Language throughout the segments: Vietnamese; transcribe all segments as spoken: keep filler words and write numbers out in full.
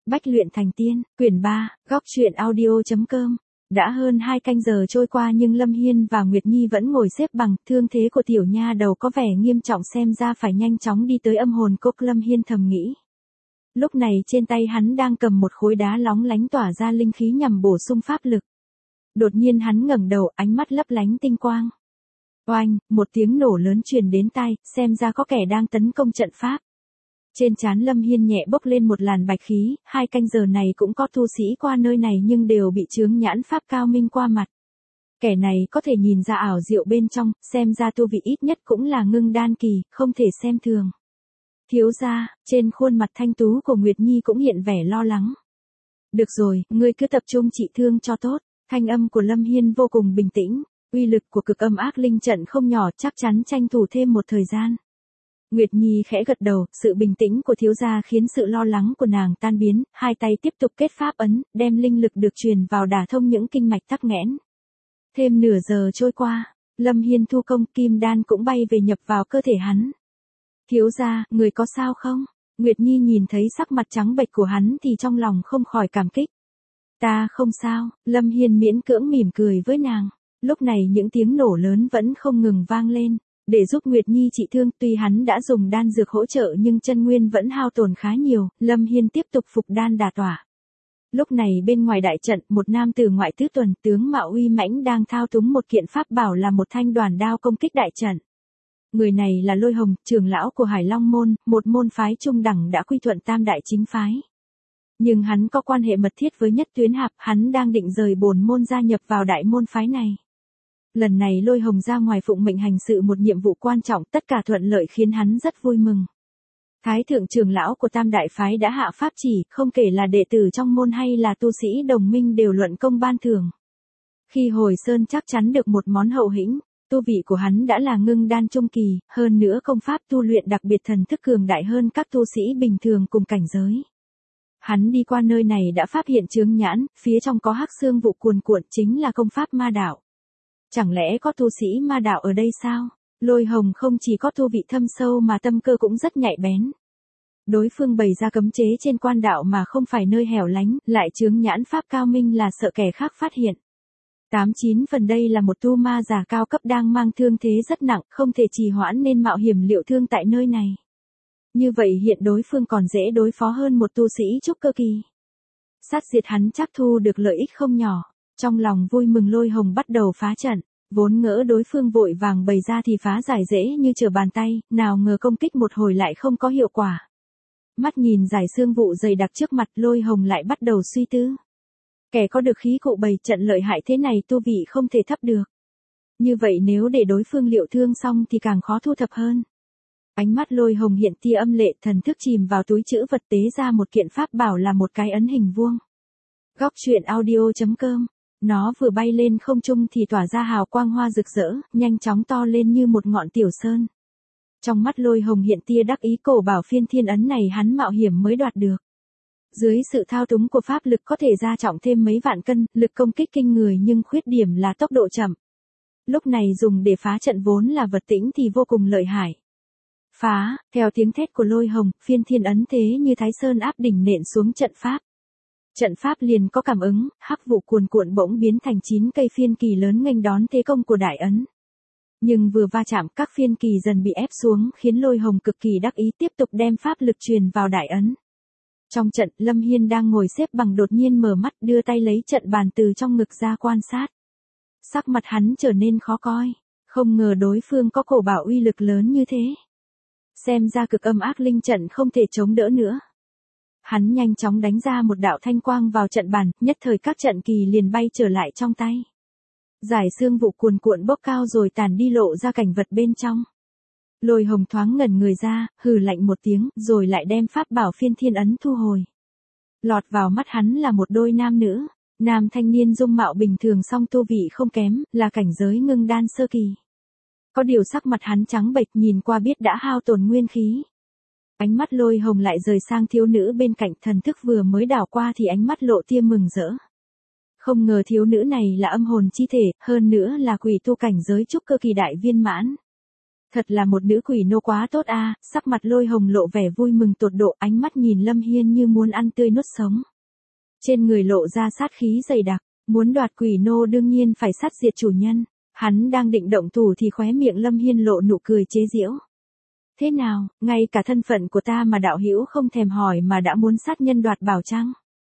Bách luyện thành tiên, quyển ba, góc truyện audio.com. Đã hơn hai canh giờ trôi qua nhưng Lâm Hiên và Nguyệt Nhi vẫn ngồi xếp bằng, thương thế của tiểu nha đầu có vẻ nghiêm trọng xem ra phải nhanh chóng đi tới âm hồn cốc, Lâm Hiên thầm nghĩ. Lúc này trên tay hắn đang cầm một khối đá lóng lánh tỏa ra linh khí nhằm bổ sung pháp lực. Đột nhiên hắn ngẩng đầu, ánh mắt lấp lánh tinh quang. Oanh, một tiếng nổ lớn truyền đến tai, xem ra có kẻ đang tấn công trận pháp. Trên trán Lâm Hiên nhẹ bốc lên một làn bạch khí, hai canh giờ này cũng có tu sĩ qua nơi này nhưng đều bị chướng nhãn pháp cao minh qua mặt. Kẻ này có thể nhìn ra ảo diệu bên trong, xem ra tu vị ít nhất cũng là ngưng đan kỳ, không thể xem thường. Thiếu gia, trên khuôn mặt thanh tú của Nguyệt Nhi cũng hiện vẻ lo lắng. Được rồi, ngươi cứ tập trung trị thương cho tốt, thanh âm của Lâm Hiên vô cùng bình tĩnh, uy lực của cực âm ác linh trận không nhỏ, chắc chắn tranh thủ thêm một thời gian. Nguyệt Nhi khẽ gật đầu, sự bình tĩnh của thiếu gia khiến sự lo lắng của nàng tan biến, hai tay tiếp tục kết pháp ấn, đem linh lực được truyền vào đả thông những kinh mạch tắc nghẽn. Thêm nửa giờ trôi qua, Lâm Hiên thu công, kim đan cũng bay về nhập vào cơ thể hắn. Thiếu gia, người có sao không? Nguyệt Nhi nhìn thấy sắc mặt trắng bệch của hắn thì trong lòng không khỏi cảm kích. Ta không sao, Lâm Hiên miễn cưỡng mỉm cười với nàng. Lúc này những tiếng nổ lớn vẫn không ngừng vang lên. Để giúp Nguyệt Nhi trị thương, tuy hắn đã dùng đan dược hỗ trợ nhưng chân nguyên vẫn hao tổn khá nhiều, Lâm Hiên tiếp tục phục đan đả tỏa. Lúc này bên ngoài đại trận, một nam tử ngoại tứ tuần, tướng mạo uy mãnh đang thao túng một kiện pháp bảo là một thanh đoàn đao công kích đại trận. Người này là Lôi Hồng, trưởng lão của Hải Long môn, một môn phái trung đẳng đã quy thuận tam đại chính phái. Nhưng hắn có quan hệ mật thiết với Nhất Tuyến Hạp, hắn đang định rời bổn môn gia nhập vào đại môn phái này. Lần này Lôi Hồng ra ngoài phụng mệnh hành sự một nhiệm vụ quan trọng, tất cả thuận lợi khiến hắn rất vui mừng. Thái thượng trưởng lão của tam đại phái đã hạ pháp chỉ, không kể là đệ tử trong môn hay là tu sĩ đồng minh đều luận công ban thưởng. Khi hồi sơn chắc chắn được một món hậu hĩnh, tu vị của hắn đã là ngưng đan trung kỳ, hơn nữa công pháp tu luyện đặc biệt thần thức cường đại hơn các tu sĩ bình thường cùng cảnh giới. Hắn đi qua nơi này đã phát hiện chướng nhãn, phía trong có hắc xương vụ cuồn cuộn, chính là công pháp ma đạo. Chẳng lẽ có tu sĩ ma đạo ở đây sao? Lôi Hồng không chỉ có tu vị thâm sâu mà tâm cơ cũng rất nhạy bén. Đối phương bày ra cấm chế trên quan đạo mà không phải nơi hẻo lánh, lại chướng nhãn pháp cao minh là sợ kẻ khác phát hiện. Tám chín phần đây là một tu ma giả cao cấp đang mang thương thế rất nặng, không thể trì hoãn nên mạo hiểm liệu thương tại nơi này. Như vậy hiện đối phương còn dễ đối phó hơn một tu sĩ trúc cơ kỳ. Sát diệt hắn chắc thu được lợi ích không nhỏ. Trong lòng vui mừng Lôi Hồng bắt đầu phá trận, vốn ngỡ đối phương vội vàng bày ra thì phá giải dễ như trở bàn tay, nào ngờ công kích một hồi lại không có hiệu quả. Mắt nhìn giải xương vụ dày đặc trước mặt, Lôi Hồng lại bắt đầu suy tư. Kẻ có được khí cụ bày trận lợi hại thế này tu vị không thể thấp được. Như vậy nếu để đối phương liệu thương xong thì càng khó thu thập hơn. Ánh mắt Lôi Hồng hiện tia âm lệ, thần thức chìm vào túi trữ vật tế ra một kiện pháp bảo là một cái ấn hình vuông. Góc truyện audio.com. Nó vừa bay lên không trung thì tỏa ra hào quang hoa rực rỡ, nhanh chóng to lên như một ngọn tiểu sơn. Trong mắt Lôi Hồng hiện tia đắc ý, cổ bảo phiên thiên ấn này hắn mạo hiểm mới đoạt được. Dưới sự thao túng của pháp lực có thể gia trọng thêm mấy vạn cân, lực công kích kinh người nhưng khuyết điểm là tốc độ chậm. Lúc này dùng để phá trận vốn là vật tĩnh thì vô cùng lợi hại. Phá, theo tiếng thét của Lôi Hồng, phiên thiên ấn thế như Thái Sơn áp đỉnh nện xuống trận pháp. Trận pháp liền có cảm ứng, hắc vụ cuồn cuộn bỗng biến thành chín cây phiên kỳ lớn nghênh đón thế công của đại ấn. Nhưng vừa va chạm, các phiên kỳ dần bị ép xuống, khiến Lôi Hồng cực kỳ đắc ý tiếp tục đem pháp lực truyền vào đại ấn. Trong trận, Lâm Hiên đang ngồi xếp bằng đột nhiên mở mắt, đưa tay lấy trận bàn từ trong ngực ra quan sát. Sắc mặt hắn trở nên khó coi, không ngờ đối phương có cổ bảo uy lực lớn như thế. Xem ra cực âm ác linh trận không thể chống đỡ nữa. Hắn nhanh chóng đánh ra một đạo thanh quang vào trận bàn, nhất thời các trận kỳ liền bay trở lại trong tay. Giải xương vụ cuồn cuộn bốc cao rồi tàn đi, lộ ra cảnh vật bên trong. Lôi Hồng thoáng ngẩn người ra, hừ lạnh một tiếng, rồi lại đem pháp bảo phiên thiên ấn thu hồi. Lọt vào mắt hắn là một đôi nam nữ, nam thanh niên dung mạo bình thường song tu vị không kém, là cảnh giới ngưng đan sơ kỳ. Có điều sắc mặt hắn trắng bệch, nhìn qua biết đã hao tổn nguyên khí. Ánh mắt Lôi Hồng lại rời sang thiếu nữ bên cạnh, thần thức vừa mới đảo qua thì ánh mắt lộ tia mừng rỡ. Không ngờ thiếu nữ này là âm hồn chi thể, hơn nữa là quỷ tu cảnh giới trúc cơ kỳ đại viên mãn. Thật là một nữ quỷ nô quá tốt a, sắc mặt Lôi Hồng lộ vẻ vui mừng tột độ, ánh mắt nhìn Lâm Hiên như muốn ăn tươi nuốt sống. Trên người lộ ra sát khí dày đặc, muốn đoạt quỷ nô đương nhiên phải sát diệt chủ nhân. Hắn đang định động thủ thì khóe miệng Lâm Hiên lộ nụ cười chế giễu. Thế nào, ngay cả thân phận của ta mà đạo hữu không thèm hỏi mà đã muốn sát nhân đoạt bảo chăng?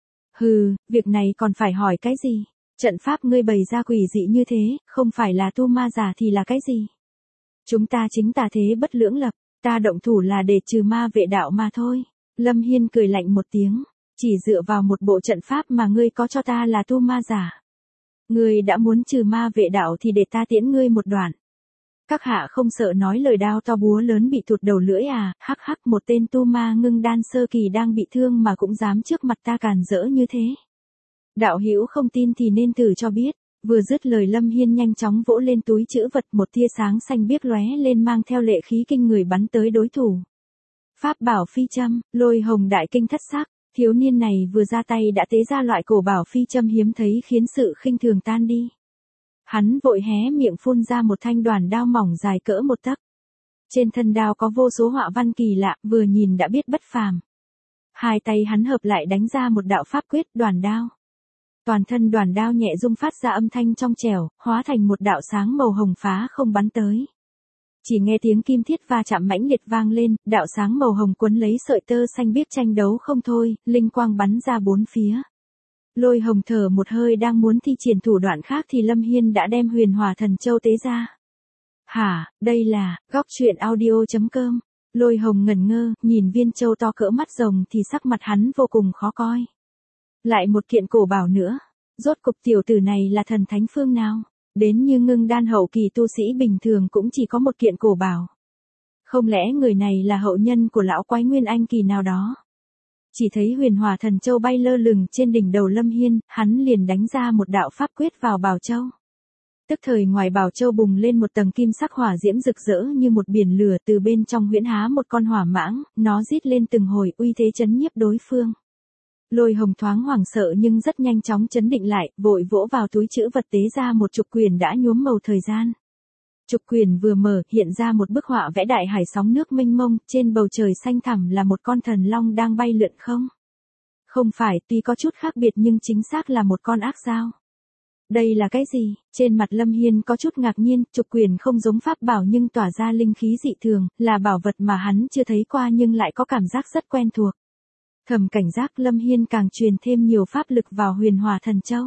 Hừ, việc này còn phải hỏi cái gì? Trận pháp ngươi bày ra quỷ dị như thế, không phải là tu ma giả thì là cái gì? Chúng ta chính tà thế bất lưỡng lập, ta động thủ là để trừ ma vệ đạo mà thôi. Lâm Hiên cười lạnh một tiếng, chỉ dựa vào một bộ trận pháp mà ngươi có cho ta là tu ma giả. Ngươi đã muốn trừ ma vệ đạo thì để ta tiễn ngươi một đoạn. Các hạ không sợ nói lời đao to búa lớn bị thụt đầu lưỡi à, hắc hắc, một tên tu ma ngưng đan sơ kỳ đang bị thương mà cũng dám trước mặt ta càn rỡ như thế. Đạo hữu không tin thì nên thử cho biết. Vừa dứt lời Lâm Hiên nhanh chóng vỗ lên túi trữ vật, một tia sáng xanh biếc lóe lên mang theo lệ khí kinh người bắn tới đối thủ. Pháp bảo phi châm, Lôi Hồng đại kinh thất sắc, thiếu niên này vừa ra tay đã tế ra loại cổ bảo phi châm hiếm thấy khiến sự khinh thường tan đi. Hắn vội hé miệng phun ra một thanh đoàn đao mỏng dài cỡ một tấc. Trên thân đao có vô số họa văn kỳ lạ, vừa nhìn đã biết bất phàm. Hai tay hắn hợp lại đánh ra một đạo pháp quyết đoàn đao. Toàn thân đoàn đao nhẹ rung phát ra âm thanh trong trẻo, hóa thành một đạo sáng màu hồng phá không bắn tới. Chỉ nghe tiếng kim thiết va chạm mãnh liệt vang lên, đạo sáng màu hồng quấn lấy sợi tơ xanh biếc tranh đấu không thôi, linh quang bắn ra bốn phía. Lôi Hồng thở một hơi đang muốn thi triển thủ đoạn khác thì Lâm Hiên đã đem Huyền Hỏa Thần Châu tế ra. Hả, đây là, góc truyện audio chấm com. Lôi Hồng ngẩn ngơ, nhìn viên châu to cỡ mắt rồng thì sắc mặt hắn vô cùng khó coi. Lại một kiện cổ bảo nữa, rốt cục tiểu tử này là thần thánh phương nào, đến như ngưng đan hậu kỳ tu sĩ bình thường cũng chỉ có một kiện cổ bảo. Không lẽ người này là hậu nhân của lão quái nguyên anh kỳ nào đó? Chỉ thấy Huyền Hỏa Thần Châu bay lơ lửng trên đỉnh đầu Lâm Hiên, hắn liền đánh ra một đạo pháp quyết vào bảo châu. Tức thời ngoài bảo châu bùng lên một tầng kim sắc hỏa diễm rực rỡ như một biển lửa, từ bên trong huyễn há một con hỏa mãng, nó rít lên từng hồi uy thế chấn nhiếp đối phương. Lôi Hồng thoáng hoảng sợ nhưng rất nhanh chóng chấn định lại, vội vỗ vào túi trữ vật tế ra một trục quyền đã nhuốm màu thời gian. Trục quyền vừa mở, hiện ra một bức họa vẽ đại hải sóng nước mênh mông, trên bầu trời xanh thẳm là một con thần long đang bay lượn không. Không phải, tuy có chút khác biệt nhưng chính xác là một con ác dao. Đây là cái gì? Trên mặt Lâm Hiên có chút ngạc nhiên, trục quyền không giống pháp bảo nhưng tỏa ra linh khí dị thường, là bảo vật mà hắn chưa thấy qua nhưng lại có cảm giác rất quen thuộc. Thầm cảnh giác, Lâm Hiên càng truyền thêm nhiều pháp lực vào Huyền Hỏa Thần Châu.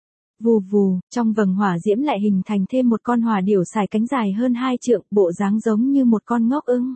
Vù vù, trong vầng hỏa diễm lại hình thành thêm một con hỏa điểu xài cánh dài hơn hai trượng, bộ dáng giống như một con ngốc ưng.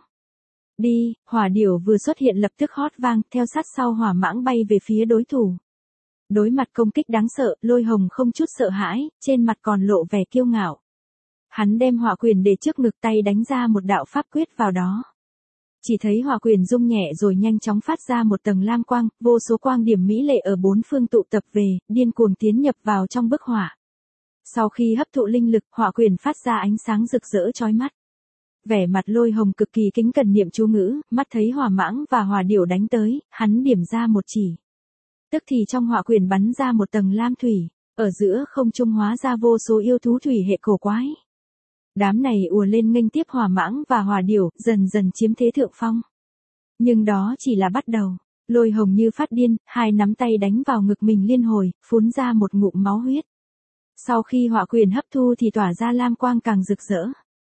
Đi, hỏa điểu vừa xuất hiện lập tức hót vang, theo sát sau hỏa mãng bay về phía đối thủ. Đối mặt công kích đáng sợ, Lôi Hồng không chút sợ hãi, trên mặt còn lộ vẻ kiêu ngạo. Hắn đem hỏa quyền để trước ngực, tay đánh ra một đạo pháp quyết vào đó. Chỉ thấy hỏa quyền rung nhẹ rồi nhanh chóng phát ra một tầng lam quang, vô số quang điểm mỹ lệ ở bốn phương tụ tập về, điên cuồng tiến nhập vào trong bức hỏa. Sau khi hấp thụ linh lực, hỏa quyền phát ra ánh sáng rực rỡ chói mắt. Vẻ mặt Lôi Hồng cực kỳ kính cẩn niệm chú ngữ, mắt thấy hỏa mãng và hỏa điểu đánh tới, hắn điểm ra một chỉ. Tức thì trong hỏa quyền bắn ra một tầng lam thủy, ở giữa không trung hóa ra vô số yêu thú thủy hệ cổ quái. Đám này ùa lên nghênh tiếp hỏa mãng và hỏa điểu, dần dần chiếm thế thượng phong. Nhưng đó chỉ là bắt đầu. Lôi Hồng như phát điên, hai nắm tay đánh vào ngực mình liên hồi, phun ra một ngụm máu huyết. Sau khi hỏa quyền hấp thu thì tỏa ra lam quang càng rực rỡ.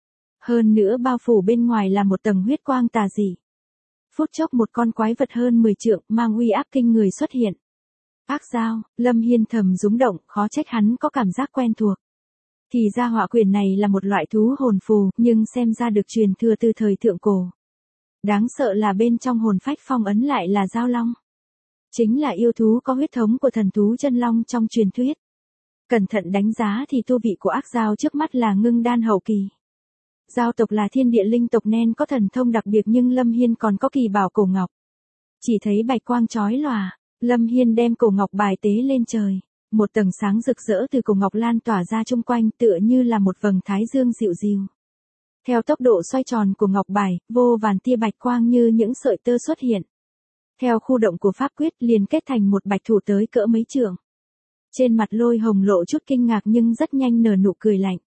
Hơn nữa bao phủ bên ngoài là một tầng huyết quang tà dị. Phút chốc một con quái vật hơn mười trượng, mang uy áp kinh người xuất hiện. Ác dao, Lâm Hiên thầm rúng động, khó trách hắn có cảm giác quen thuộc. Thì ra hỏa quyền này là một loại thú hồn phù, nhưng xem ra được truyền thừa từ thời thượng cổ. Đáng sợ là bên trong hồn phách phong ấn lại là dao long. Chính là yêu thú có huyết thống của thần thú chân long trong truyền thuyết. Cẩn thận đánh giá thì tu vị của ác dao trước mắt là ngưng đan hậu kỳ. Giao tộc là thiên địa linh tộc nên có thần thông đặc biệt, nhưng Lâm Hiên còn có kỳ bảo cổ ngọc. Chỉ thấy bạch quang chói lòa, Lâm Hiên đem cổ ngọc bài tế lên trời. Một tầng sáng rực rỡ từ cổ ngọc lan tỏa ra chung quanh, tựa như là một vầng thái dương dịu dịu. Theo tốc độ xoay tròn của ngọc bài, vô vàn tia bạch quang như những sợi tơ xuất hiện. Theo khu động của pháp quyết liền kết thành một bạch thủ tới cỡ mấy trượng. Trên mặt Lôi Hồng lộ chút kinh ngạc nhưng rất nhanh nở nụ cười lạnh.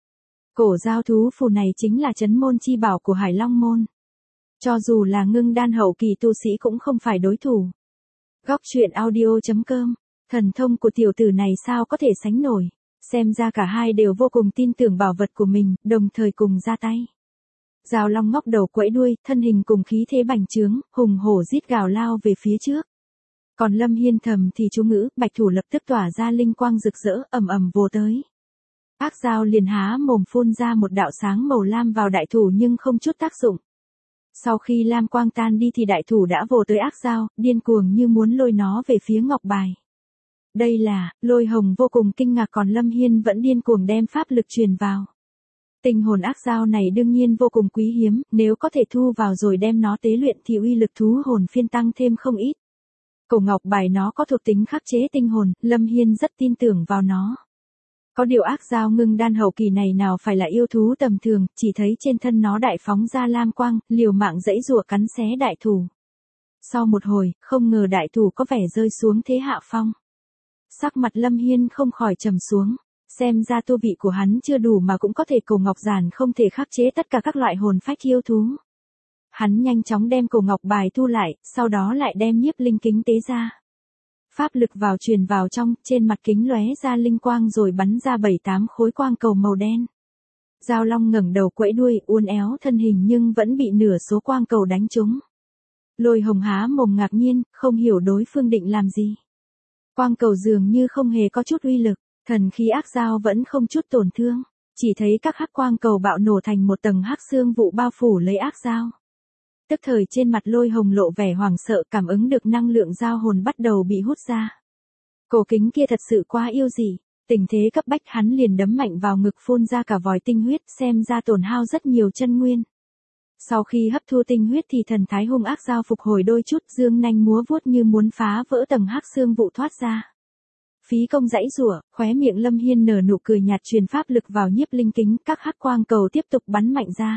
Cổ giao thú phù này chính là trấn môn chi bảo của Hải Long môn. Cho dù là ngưng đan hậu kỳ tu sĩ cũng không phải đối thủ. Góc truyện audio.com, thần thông của tiểu tử này sao có thể sánh nổi. Xem ra cả hai đều vô cùng tin tưởng bảo vật của mình, đồng thời cùng ra tay. Giao long ngóc đầu quẫy đuôi, thân hình cùng khí thế bành trướng, hùng hổ rít gào lao về phía trước. Còn Lâm Hiên thầm thì chú ngữ, bạch thủ lập tức tỏa ra linh quang rực rỡ, ầm ầm vồ tới. Ác dao liền há mồm phun ra một đạo sáng màu lam vào đại thủ nhưng không chút tác dụng. Sau khi lam quang tan đi thì đại thủ đã vồ tới ác dao, điên cuồng như muốn lôi nó về phía ngọc bài. Đây là, Lôi Hồng vô cùng kinh ngạc, còn Lâm Hiên vẫn điên cuồng đem pháp lực truyền vào. Tinh hồn ác dao này đương nhiên vô cùng quý hiếm, nếu có thể thu vào rồi đem nó tế luyện thì uy lực thú hồn phiên tăng thêm không ít. Cổ ngọc bài nó có thuộc tính khắc chế tinh hồn, Lâm Hiên rất tin tưởng vào nó. Có điều ác dao ngưng đan hậu kỳ này nào phải là yêu thú tầm thường, chỉ thấy trên thân nó đại phóng ra lam quang, liều mạng dãy rùa cắn xé đại thủ. Sau một hồi, không ngờ đại thủ có vẻ rơi xuống thế hạ phong. Sắc mặt Lâm Hiên không khỏi trầm xuống, xem ra tu vị của hắn chưa đủ mà cũng có thể cổ ngọc giản không thể khắc chế tất cả các loại hồn phách yêu thú. Hắn nhanh chóng đem cổ ngọc bài thu lại, sau đó lại đem nhiếp linh kính tế ra. Pháp lực vào truyền vào trong, trên mặt kính lóe ra linh quang rồi bắn ra bảy tám khối quang cầu màu đen. Giao long ngẩng đầu quẫy đuôi, uốn éo thân hình nhưng vẫn bị nửa số quang cầu đánh trúng. Lôi Hồng há mồm ngạc nhiên, không hiểu đối phương định làm gì. Quang cầu dường như không hề có chút uy lực, thần khí ác dao vẫn không chút tổn thương, chỉ thấy các hắc quang cầu bạo nổ thành một tầng hắc xương vụ bao phủ lấy ác dao. Tức thời trên mặt Lôi Hồng lộ vẻ hoảng sợ, cảm ứng được năng lượng giao hồn bắt đầu bị hút ra. Cổ kính kia thật sự quá yêu dị, tình thế cấp bách hắn liền đấm mạnh vào ngực phun ra cả vòi tinh huyết, xem ra tổn hao rất nhiều chân nguyên. Sau khi hấp thu tinh huyết thì thần thái hung ác dao phục hồi đôi chút, dương nanh múa vuốt như muốn phá vỡ tầng hắc xương vụ thoát ra. Phí công dãy rủa, khóe miệng Lâm Hiên nở nụ cười nhạt, truyền pháp lực vào nhiếp linh kính, các hắc quang cầu tiếp tục bắn mạnh ra.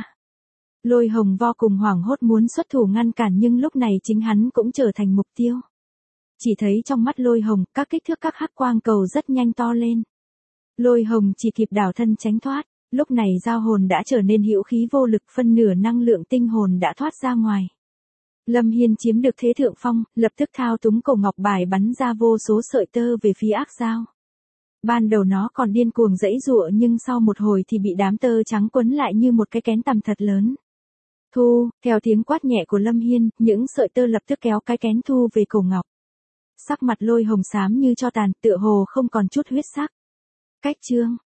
Lôi Hồng vô cùng hoảng hốt muốn xuất thủ ngăn cản nhưng lúc này chính hắn cũng trở thành mục tiêu. Chỉ thấy trong mắt Lôi Hồng, các kích thước các hắc quang cầu rất nhanh to lên. Lôi Hồng chỉ kịp đảo thân tránh thoát, lúc này giao hồn đã trở nên hữu khí vô lực, phân nửa năng lượng tinh hồn đã thoát ra ngoài. Lâm Hiên chiếm được thế thượng phong, lập tức thao túng cổ ngọc bài bắn ra vô số sợi tơ về phía ác dao. Ban đầu nó còn điên cuồng dãy giụa nhưng sau một hồi thì bị đám tơ trắng quấn lại như một cái kén tằm thật lớn. Thu, theo tiếng quát nhẹ của Lâm Hiên, những sợi tơ lập tức kéo cái kén thu về cổ ngọc. Sắc mặt Lôi Hồng xám như tro tàn, tựa hồ không còn chút huyết sắc. Cách chương